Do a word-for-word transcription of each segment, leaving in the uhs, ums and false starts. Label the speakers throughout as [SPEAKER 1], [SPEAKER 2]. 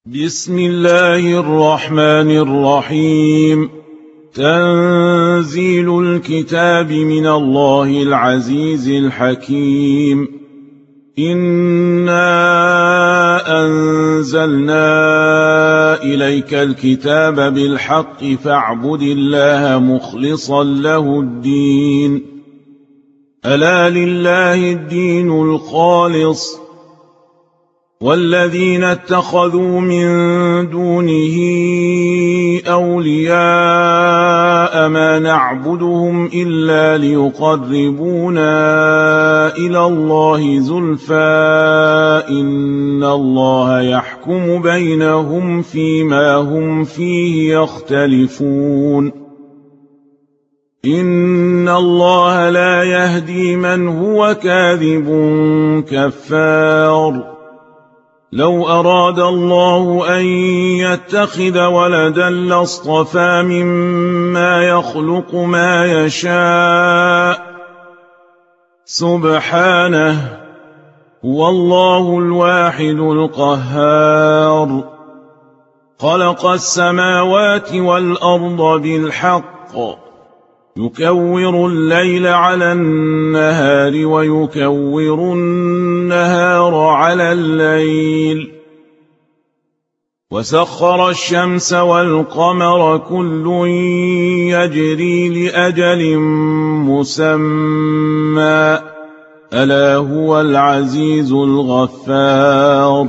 [SPEAKER 1] بسم الله الرحمن الرحيم. تنزيل الكتاب من الله العزيز الحكيم. إنا أنزلنا إليك الكتاب بالحق فاعبد الله مخلصا له الدين. ألا لله الدين الخالص، والذين اتخذوا من دونه أولياء ما نعبدهم إلا ليقربونا إلى الله زلفى إن الله يحكم بينهم فيما هم فيه يختلفون. إن الله لا يهدي من هو كاذب كفار. لو أراد الله أن يتخذ ولدا لاصطفى مما يخلق ما يشاء سبحانه، هو الله الواحد القهار. خلق السماوات والأرض بالحق، يكور الليل على النهار ويكور النهار على الليل، وسخر الشمس والقمر كل يجري لأجل مسمى، ألا هو العزيز الغفار.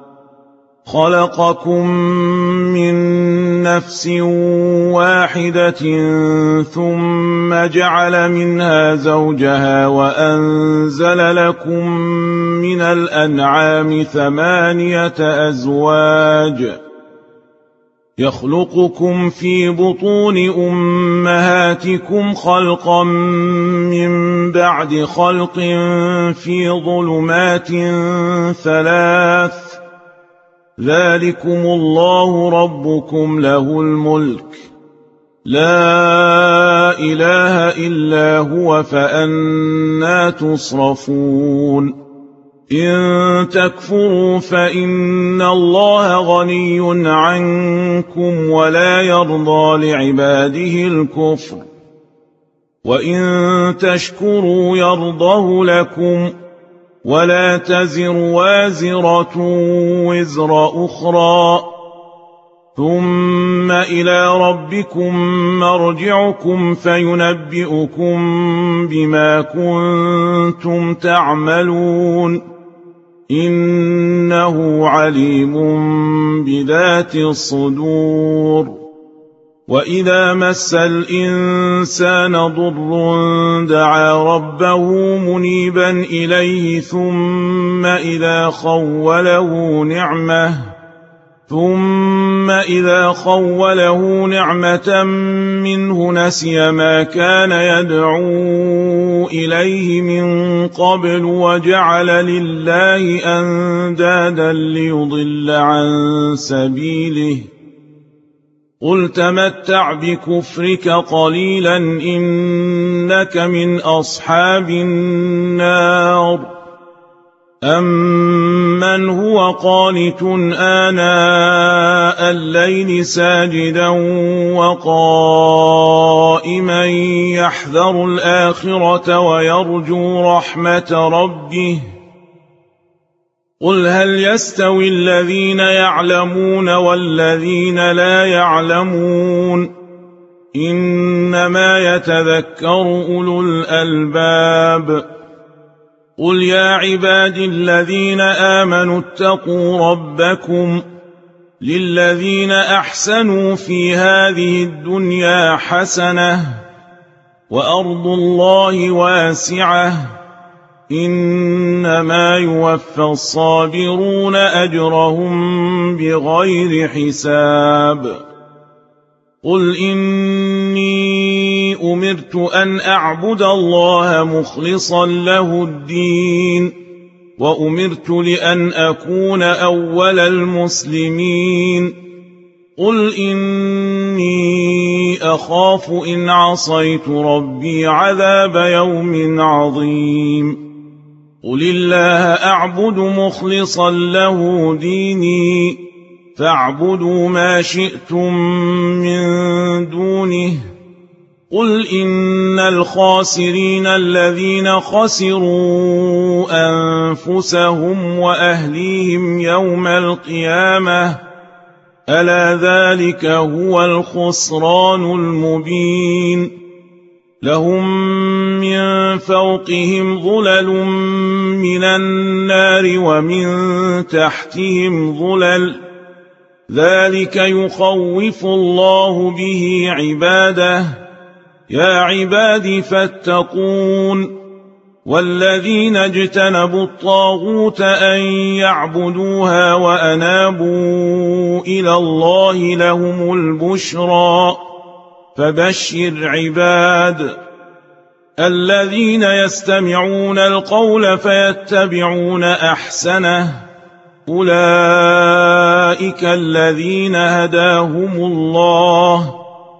[SPEAKER 1] خلقكم من نفس واحدة ثم جعل منها زوجها وأنزل لكم من الأنعام ثمانية أزواج، يخلقكم في بطون أمهاتكم خلقا من بعد خلق في ظلمات ثلاث، ذلكم الله ربكم له الملك، لا إله إلا هو فأنى تصرفون. إن تكفروا فإن الله غني عنكم ولا يرضى لعباده الكفر، وإن تشكروا يرضه لكم، ولا تزر وازرة وزر أخرى، ثم إلى ربكم مرجعكم فينبئكم بما كنتم تعملون، إنه عليم بذات الصدور. وإذا مس الإنسان ضر دعا ربه منيبا إليه ثم إذا خوله نعمة ثم إذا خوله نعمة منه نسي ما كان يدعو إليه من قبل وجعل لله أندادا ليضل عن سبيله. قل تمتع بكفرك قليلا إنك من أصحاب النار. أمن هو قانت آناء الليل ساجدا وقائما يحذر الآخرة ويرجو رحمة ربه، قل هل يستوي الذين يعلمون والذين لا يعلمون، إنما يتذكر أولو الألباب. قل يا عباد الذين آمنوا اتقوا ربكم، للذين أحسنوا في هذه الدنيا حسنة، وأرض الله واسعة، إنما يوفى الصابرون أجرهم بغير حساب. قل إني أمرت أن أعبد الله مخلصا له الدين، وأمرت لأن أكون أول المسلمين. قل إني أخاف إن عصيت ربي عذاب يوم عظيم. قل الله أعبد مخلصا له ديني، فاعبدوا ما شئتم من دونه قل إن الخاسرين الذين خسروا أنفسهم وأهليهم يوم القيامة ألا ذلك هو الخسران المبين لهم من فوقهم ظلل من النار ومن تحتهم ظلل ذلك يخوف الله به عباده يا عباد فاتقون والذين اجتنبوا الطاغوت أن يعبدوها وأنابوا إلى الله لهم البشرى فبشر عباد الذين يستمعون القول فيتبعون أحسنه أولئك الذين هداهم الله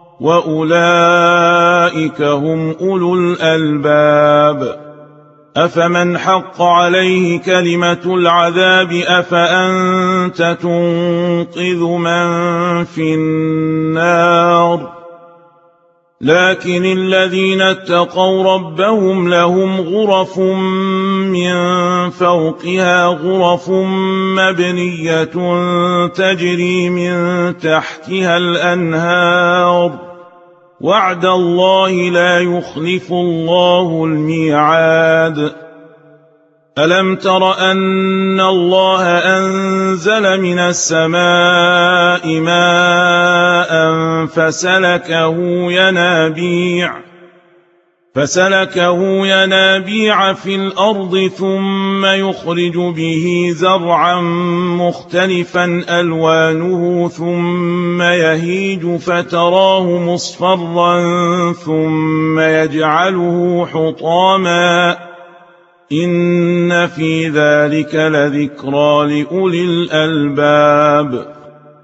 [SPEAKER 1] وأولئك هم أولو الألباب أفمن حق عليه كلمة العذاب أفأنت تنقذ من في النار لكن الذين اتقوا ربهم لهم غرف من فوقها غرف مبنية تجري من تحتها الأنهار وعد الله لا يخلف الله الميعاد ألم تر أن الله أنزل من السماء ماء فسلكه ينابيع فسلكه ينابيع في الأرض ثم يخرج به زرعا مختلفا ألوانه ثم يهيج فتراه مصفرا ثم يجعله حطاما إن في ذلك لذكرى لأولي الألباب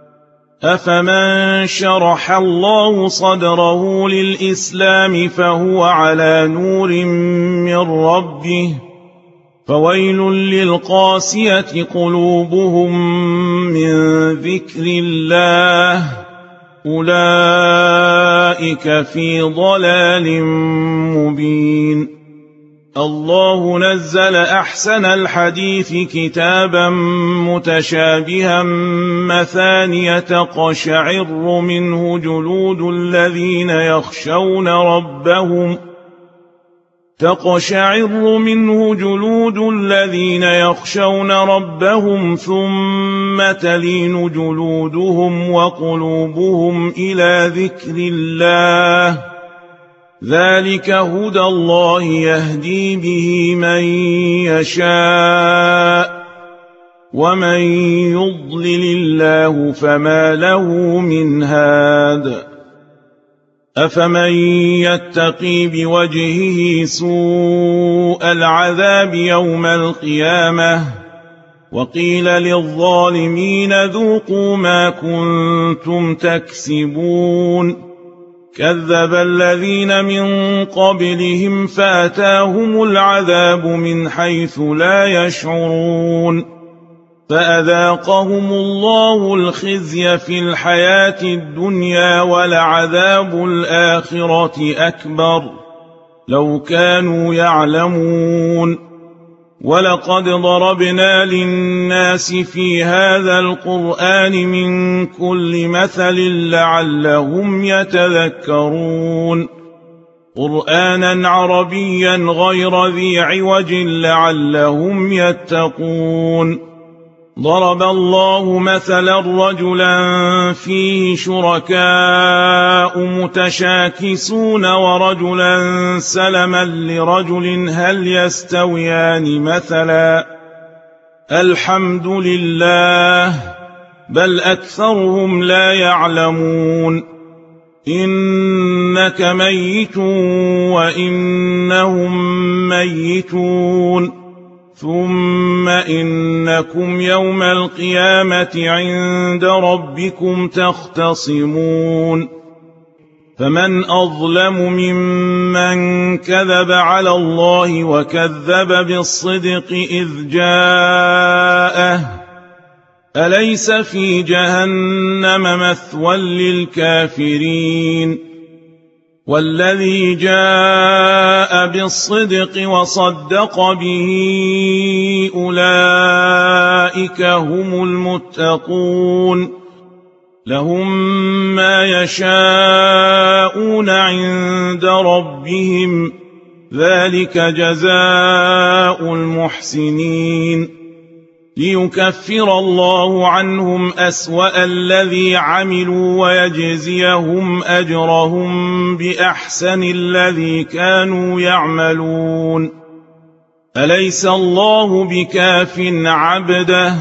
[SPEAKER 1] أفمن شرح الله صدره للإسلام فهو على نور من ربه فويل للقاسية قلوبهم من ذكر الله أولئك في ضلال مبين الله نزل أحسن الحديث كتابا متشابها مثانية تقشعر منه جلود الذين يخشون ربهم تقشعر منه جلود الذين يخشون ربهم ثم تلين جلودهم وقلوبهم إلى ذكر الله ذلك هدى الله يهدي به من يشاء ومن يضلل الله فما له من هاد أفمن يتقي بوجهه سوء العذاب يوم القيامة وقيل للظالمين ذوقوا ما كنتم تكسبون كذب الذين من قبلهم فأتاهم العذاب من حيث لا يشعرون فأذاقهم الله الخزي في الحياة الدنيا ولعذاب الآخرة أكبر لو كانوا يعلمون ولقد ضربنا للناس في هذا القرآن من كل مثل لعلهم يتذكرون قرآنا عربيا غير ذي عوج لعلهم يتقون ضرب الله مثلا رجلا فيه شركاء متشاكسون ورجلا سلما لرجل هل يستويان مثلا الحمد لله بل أكثرهم لا يعلمون إنك ميت وإنهم ميتون ثم إنكم يوم القيامة عند ربكم تختصمون فمن أظلم ممن كذب على الله وكذب بالصدق إذ جاءه أليس في جهنم مثوى للكافرين والذي جاء بالصدق وصدق به أولئك هم المتقون لهم ما يشاءون عند ربهم ذلك جزاء المحسنين ليكفر الله عنهم أسوأ الذي عملوا ويجزيهم أجرهم بأحسن الذي كانوا يعملون أليس الله بكاف عبده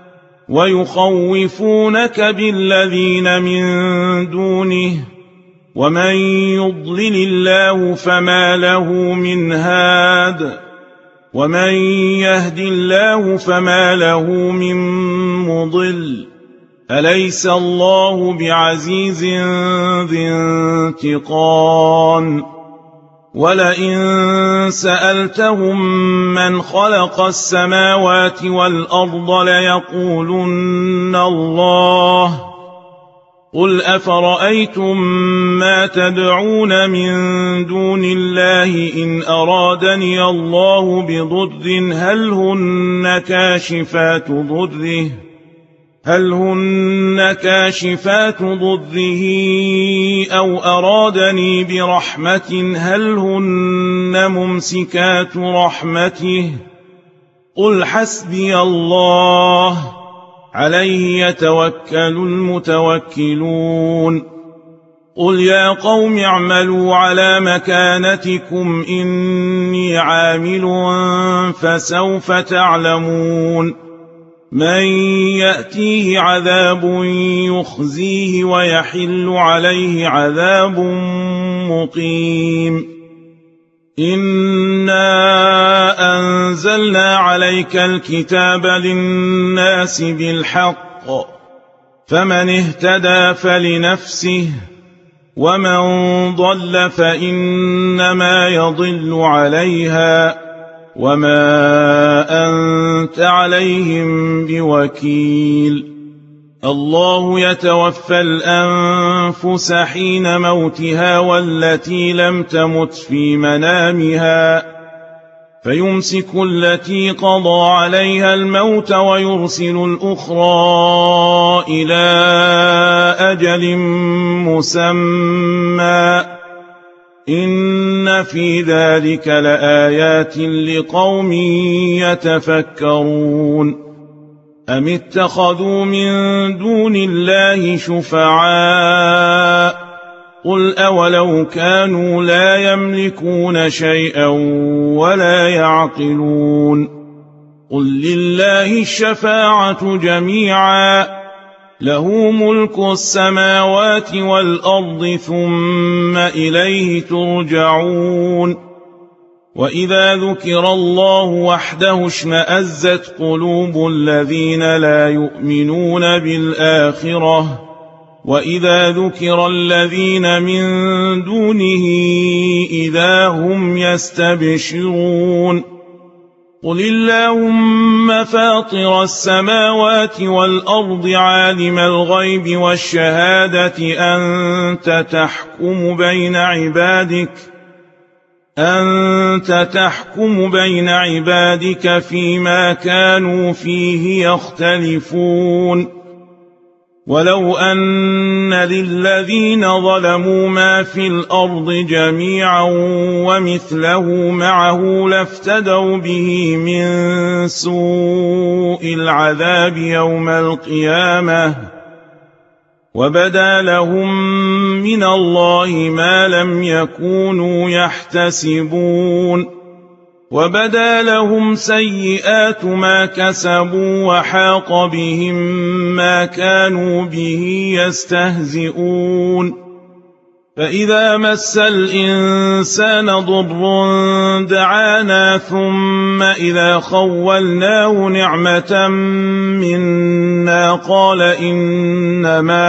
[SPEAKER 1] ويخوفونك بالذين من دونه ومن يضلل الله فما له من هاد ومن يهد الله فما له من مضل أليس الله بعزيز ذي انتقام ولئن سألتهم من خلق السماوات والأرض ليقولن الله قل أفرأيتم ما تدعون من دون الله إن أرادني الله بضر هل هن كاشفات ضره هل هن كاشفات ضره أو أرادني برحمة هل هن ممسكات رحمته قل حسبي الله عليه يتوكل المتوكلون قل يا قوم اعملوا على مكانتكم إني عامل فسوف تعلمون من يأتيه عذاب يخزيه ويحل عليه عذاب مقيم إنا أنزلنا عليك الكتاب للناس بالحق فمن اهتدى فلنفسه ومن ضل فإنما يضل عليها وما أنت عليهم بوكيل الله يتوفى الأنفس حين موتها والتي لم تمت في منامها فيمسك التي قضى عليها الموت ويرسل الأخرى إلى أجل مسمى إن في ذلك لآيات لقوم يتفكرون أم اتخذوا من دون الله شفعاء قل أولو كانوا لا يملكون شيئا ولا يعقلون قل لله الشفاعة جميعا له ملك السماوات والأرض ثم إليه ترجعون وإذا ذكر الله وحده اشمأزت قلوب الذين لا يؤمنون بالآخرة وإذا ذكر الذين من دونه إذا هم يستبشرون قل اللهم فاطر السماوات والأرض عالم الغيب والشهادة أنت تحكم بين عبادك أنت تحكم بين عبادك فيما كانوا فيه يختلفون ولو أن للذين ظلموا ما في الأرض جميعا ومثله معه لافتدوا به من سوء العذاب يوم القيامة وبدا لهم من الله ما لم يكونوا يحتسبون وبدا لهم سيئات ما كسبوا وحاق بهم ما كانوا به يستهزئون فإذا مس الإنسان ضر دعانا ثم إذا خولناه نعمة منا قال إنما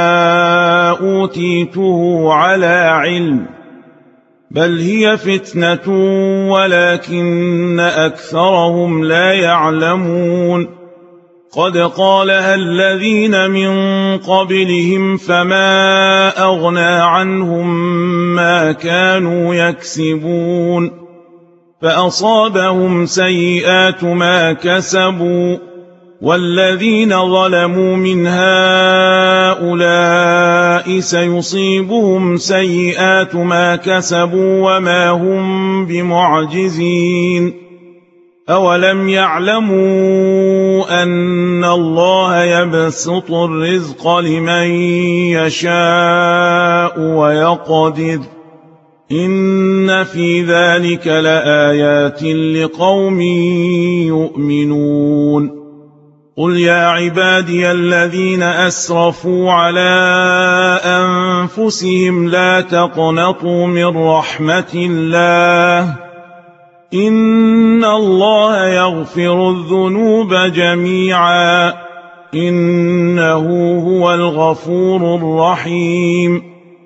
[SPEAKER 1] أوتيته على علم بل هي فتنة ولكن أكثرهم لا يعلمون قد قالها الذين من قبلهم فما أغنى عنهم ما كانوا يكسبون فأصابهم سيئات ما كسبوا والذين ظلموا من هؤلاء سيصيبهم سيئات ما كسبوا وما هم بمعجزين أولم يعلموا أن الله يبسط الرزق لمن يشاء ويقدر إن في ذلك لآيات لقوم يؤمنون قل يا عبادي الذين أسرفوا على أنفسهم لا تقنطوا من رحمة الله إن الله يغفر الذنوب جميعا إنه هو الغفور الرحيم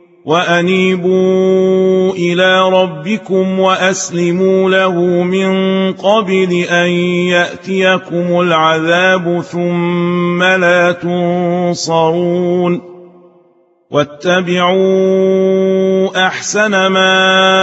[SPEAKER 1] وأنيبوا إلى ربكم وأسلموا له من قبل أن يأتيكم العذاب ثم لا تنصرون واتبعوا أحسن ما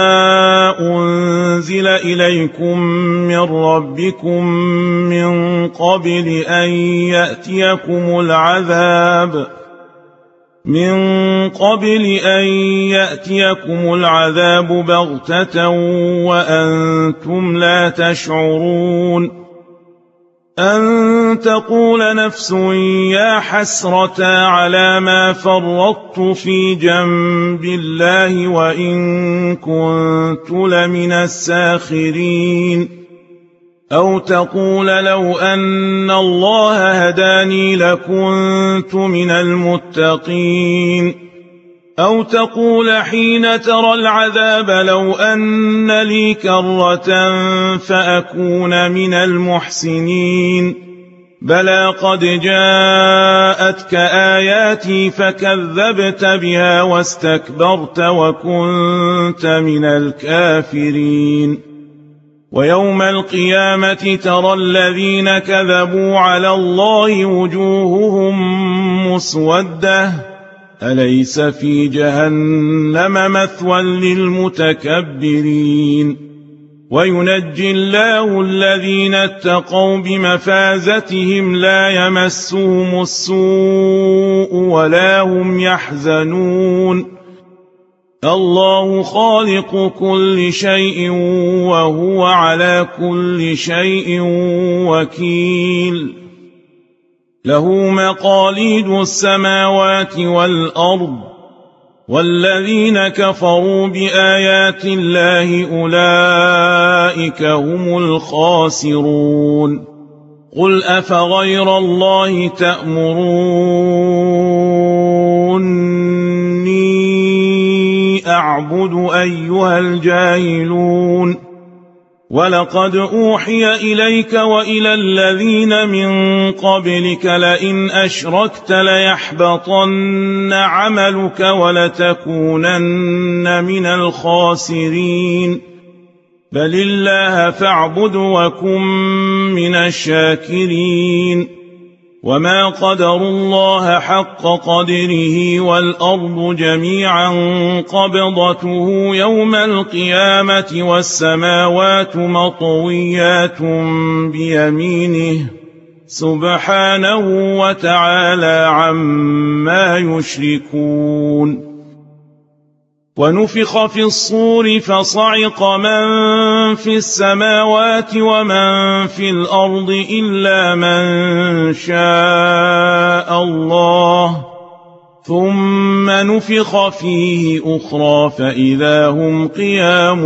[SPEAKER 1] أنزل إليكم من ربكم من قبل أن يأتيكم العذاب من قبل أن يأتيكم العذاب بغتة وأنتم لا تشعرون أن تقول نفس يا حسرة على ما فرطت في جنب الله وإن كنت لمن الساخرين أو تقول لو أن الله هداني لكنت من المتقين أو تقول حين ترى العذاب لو أن لي كرة فأكون من المحسنين بلى قد جاءتك آياتي فكذبت بها واستكبرت وكنت من الكافرين ويوم القيامة ترى الذين كذبوا على الله وجوههم مسودة أليس في جهنم مثوى للمتكبرين وينجي الله الذين اتقوا بمفازتهم لا يمسهم السوء ولا هم يحزنون الله خالق كل شيء وهو على كل شيء وكيل له مقاليد السماوات والأرض والذين كفروا بآيات الله أولئك هم الخاسرون قل أفغير الله تأمروني أعبد أيها الجاهلون ولقد أوحي إليك وإلى الذين من قبلك لئن أشركت ليحبطن عملك ولتكونن من الخاسرين بل الله فاعبد وكن من الشاكرين وما قدروا الله حق قدره والأرض جميعا قبضته يوم القيامة والسماوات مطويات بيمينه سبحانه وتعالى عما يشركون ونفخ في الصور فصعق من في السماوات ومن في الأرض إلا من شاء الله ثم نفخ فيه أخرى فإذا هم قيام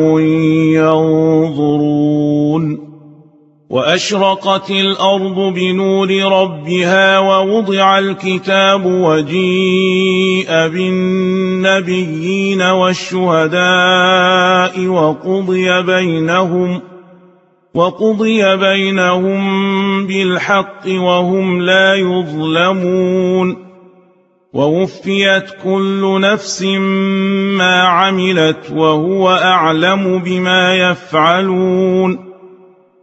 [SPEAKER 1] ينظرون وأشرقت الأرض بنور ربها ووضع الكتاب وجيء بالنبيين والشهداء وقضي بينهم وقضي بينهم بالحق وهم لا يظلمون ووفيت كل نفس ما عملت وهو أعلم بما يفعلون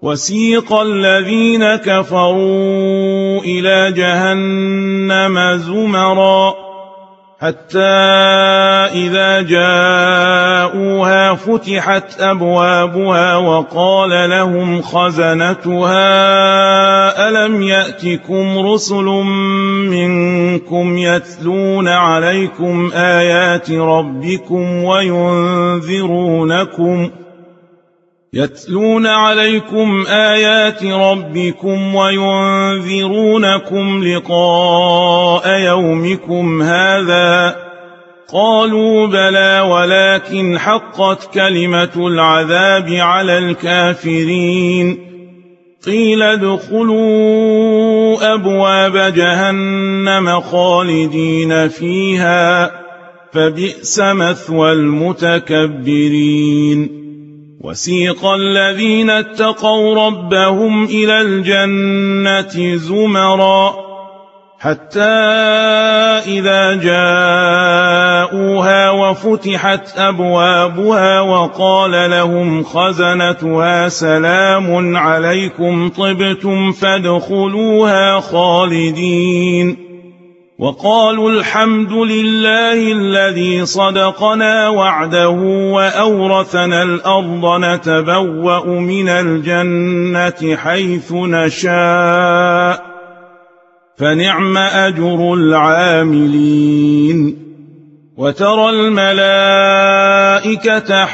[SPEAKER 1] وسيق الذين كفروا إلى جهنم زمرا حتى إذا جاءوها فتحت أبوابها وقال لهم خزنتها ألم يأتكم رسل منكم يتلون عليكم آيات ربكم وينذرونكم يتلون عليكم آيات ربكم وينذرونكم لقاء يومكم هذا قالوا بلى ولكن حقت كلمة العذاب على الكافرين قيل ادخلوا أبواب جهنم خالدين فيها فبئس مثوى المتكبرين وسيق الذين اتقوا ربهم إلى الجنة زمرا حتى إذا جاءوها وفتحت أبوابها وقال لهم خزنتها سلام عليكم طبتم فادخلوها خالدين وقالوا الحمد لله الذي صدقنا وعده وأورثنا الأرض نتبوأ من الجنة حيث نشاء فنعم أجر العاملين وترى الملائكة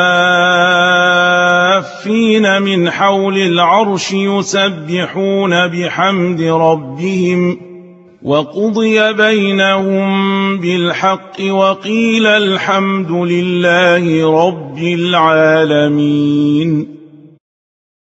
[SPEAKER 1] حافين من حول العرش يسبحون بحمد ربهم وقضي بينهم بالحق وقيل الحمد لله رب العالمين.